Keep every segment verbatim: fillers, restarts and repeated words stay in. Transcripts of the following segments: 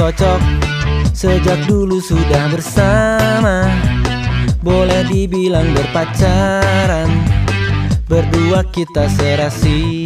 cocok, sejak dulu sudah bersama. Boleh dibilang berpacaran, berdua kita serasi.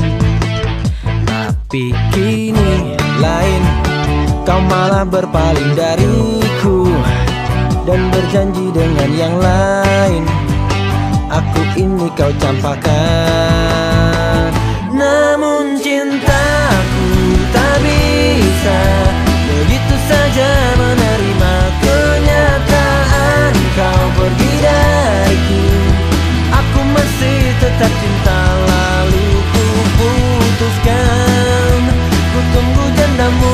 Tapi kini lain, kau malah berpaling dariku dan berjanji dengan yang lain. Aku ini kau campakan. Namun cintaku tak bisa begitu saja menerima kenyataan kau pergi dariku. Aku masih tetap cinta, lalu ku putuskan, ku tunggu jandamu.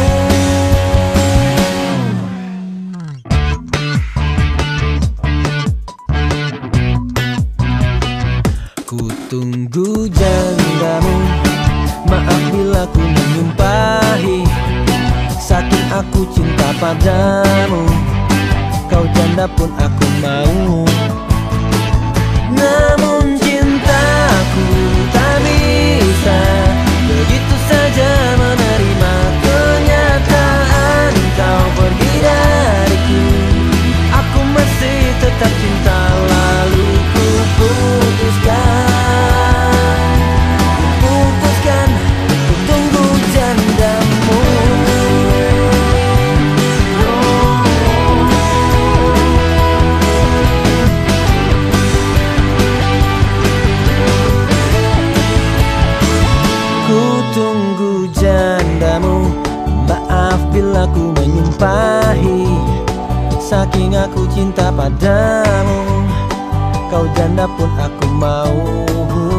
Ku tunggu jandamu, maaf bila ku menyumpahi, saking aku cinta padamu, kau janda pun aku mau. Namun cintaku tak bisa begitu saja menerima kenyataan kau pergi dariku. Aku masih tetap cinta, lalu ku putuskan, ku putuskan, ku tunggu jandamu. Ku tunggu jandamu, maaf bila ku menyumpahi, saking aku cinta padamu, kau janda pun aku mau.